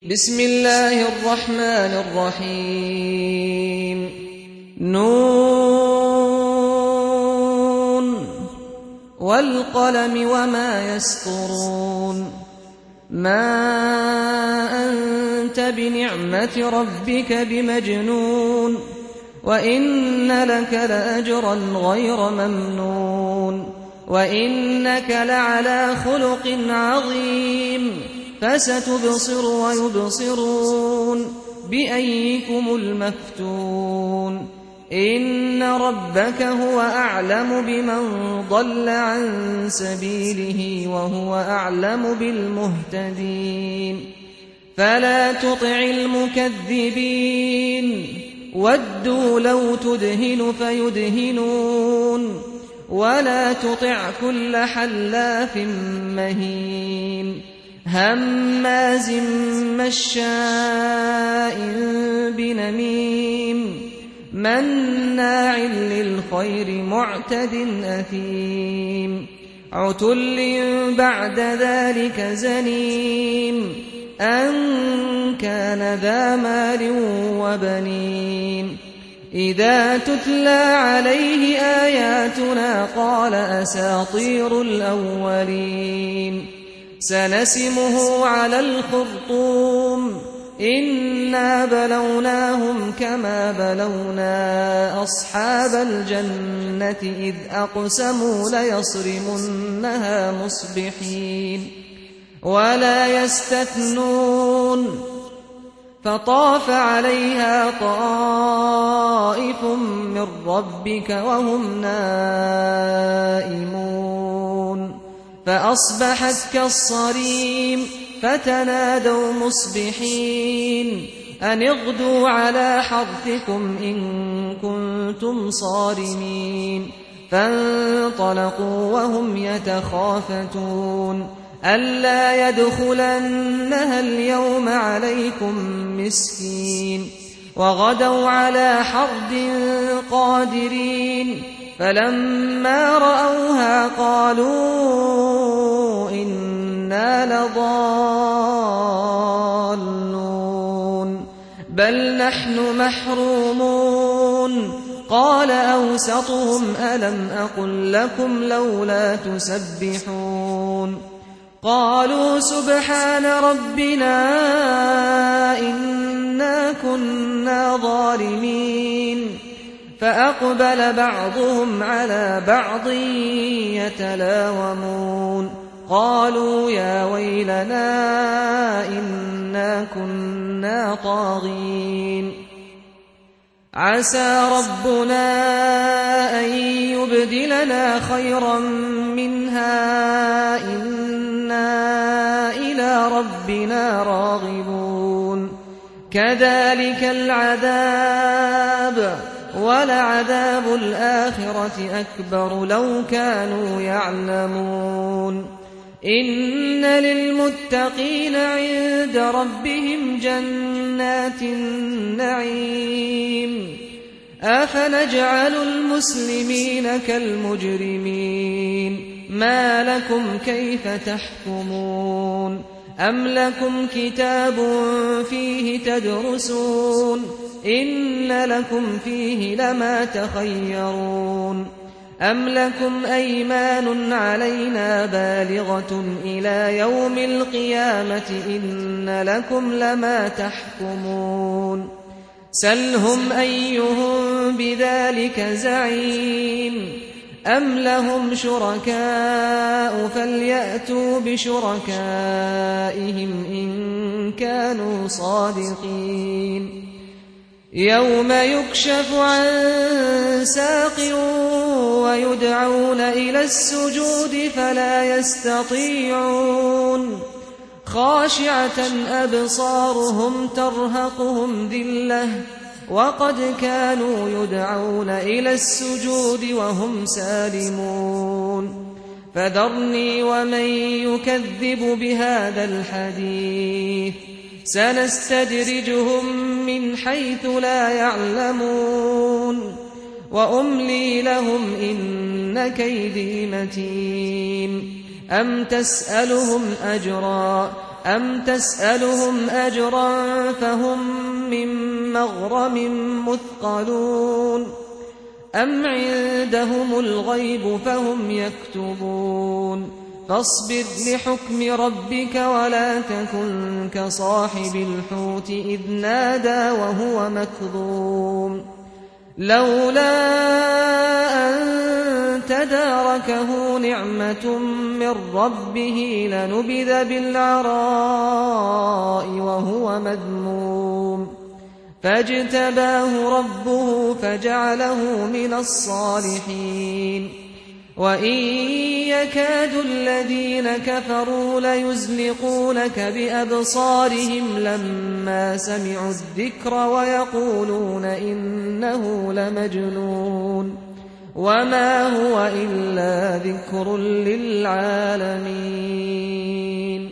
بسم الله الرحمن الرحيم نون والقلم وما يسطرون ما أنت بنعمة ربك بمجنون وإن لك لأجرا غير ممنون وإنك لعلى خلق عظيم فستبصر ويبصرون بأيكم المفتون إن ربك هو أعلم بمن ضل عن سبيله وهو أعلم بالمهتدين فلا تطع المكذبين ودوا لو تدهن فيدهنون ولا تطع كل حلاف مهين هماز مشاء بنميم مناع للخير معتد أثيم عتل بعد ذلك زنيم أن كان ذا مال وبنين إذا تتلى عليه آياتنا قال أساطير الأولين سنسمه على الخرطوم إنا بلوناهم كما بلونا أصحاب الجنة إذ أقسموا ليصرمنها مصبحين ولا يستثنون فطاف عليها طائف من ربك وهم نائمون فأصبحت كالصريم فتنادوا مصبحين أن اغدوا على حرثكم إن كنتم صارمين فانطلقوا وهم يتخافتون ألا يدخلنها اليوم عليكم مسكين وغدوا على حرد قادرين فلما رأوها قالوا إنا لضالون بل نحن محرومون قال أوسطهم ألم أقل لكم لولا تسبحون قالوا سبحان ربنا إنا كنا ظالمين فأقبل بعضهم على بعض يتلاومون قالوا يا ويلنا إنا كنا طاغين عسى ربنا أن يبدلنا خيرا منها إنا إلى ربنا راغبون كذلك العذاب ولعذاب الآخرة أكبر لو كانوا يعلمون إن للمتقين عند ربهم جنات النعيم أفنجعل المسلمين كالمجرمين ما لكم كيف تحكمون أم لكم كتاب فيه تدرسون إن لكم فيه لما تخيرون أم لكم أيمان علينا بالغة إلى يوم القيامة إن لكم لما تحكمون سلهم أيهم بذلك زعيم أم لهم شركاء فليأتوا بشركائهم إن كانوا صادقين يوم يكشف عن ساق ويدعون إلى السجود فلا يستطيعون خاشعة أبصارهم ترهقهم ذلة وقد كانوا يدعون إلى السجود وهم سالمون فذرني ومن يكذب بهذا الحديث سنستدرجهم من حيث لا يعلمون وأملي لهم إن كيدي متين أم تسألهم أجرا أَمْ تَسْأَلُهُمْ أَجْرًا فَهُمْ مِنْ مَغْرَمٍ مُثْقَلُونَ أَمْ عِندَهُمُ الْغَيْبُ فَهُمْ يَكْتُبُونَ فاصبر لحكم ربك ولا تكن كصاحب الحوت إذ نادى وهو مكظوم لولا أن تداركه نعمة من ربه لنبذ بالعراء وهو مذموم فاجتباه ربه فجعله من الصالحين وإن يكاد الذين كفروا ليزلقونك بأبصارهم لما سمعوا الذكر ويقولون إنه لمجنون وما هو إلا ذكر للعالمين